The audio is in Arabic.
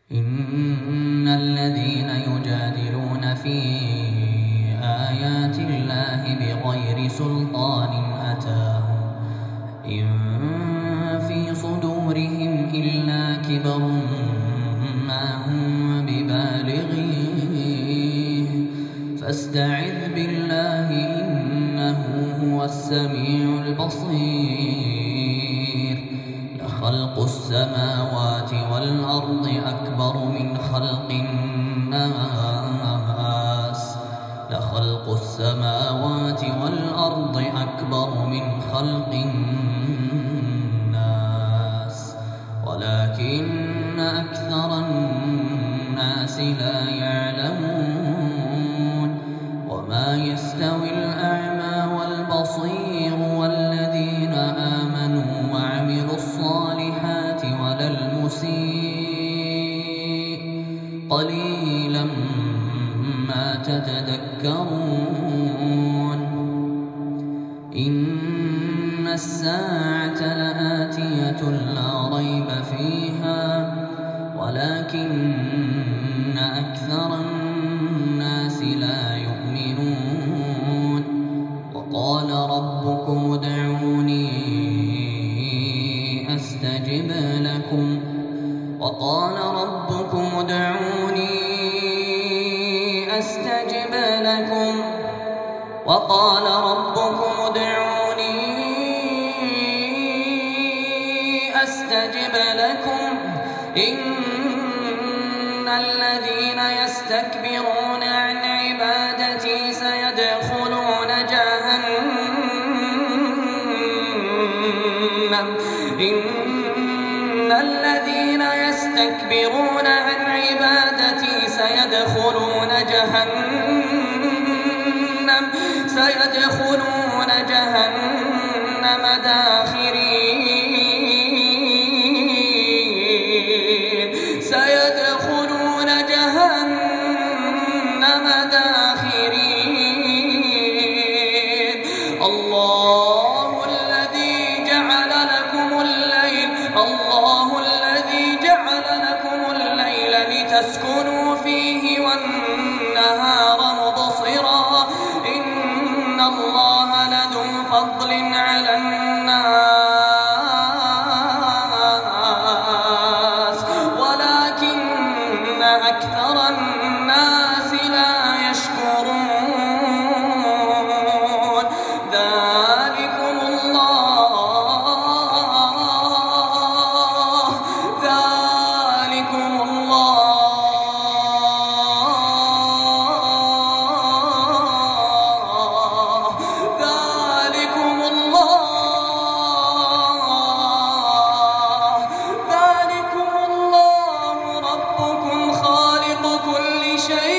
إن الذين يجادلون في آيات الله بغير سلطان أتاهم إن في صدورهم إلا كبر ما هم ببالغيه فاستعذ بالله إنه هو السميع البصير لخلق السماوات والأرض أكبر من خلق الناس لخلق السماوات والأرض أكبر من خلق الناس ولكن أكثر الناس لا يعلمون وما يستوي الأعمى والبصير والذين آمنوا وعملوا الصالحات ولا المسيء قليلا ما تتذكرون إن الساعة لآتية لا ريب فيها ولكن أكثر الناس لا يؤمنون وقال ربكم ادعوني أستجب لكم وقال ربكم ادعوني أستجب لكم وقال ربكم ادعوني أستجب لكم إن الذين يستكبرون عن عبادتي سيدخلون جهنم إن الذين يستكبرون عن عبادتي سيدخلون جهنم داخرين سيدخلون جهنم داخرين الله الذي جعل لكم الليل لتسكنوا فيه والنهار مبصرا إن الله لذو فضل على الناس ولكن أكثر الناس لا يشكرون ذلكم الله ربكم خالق كل شيء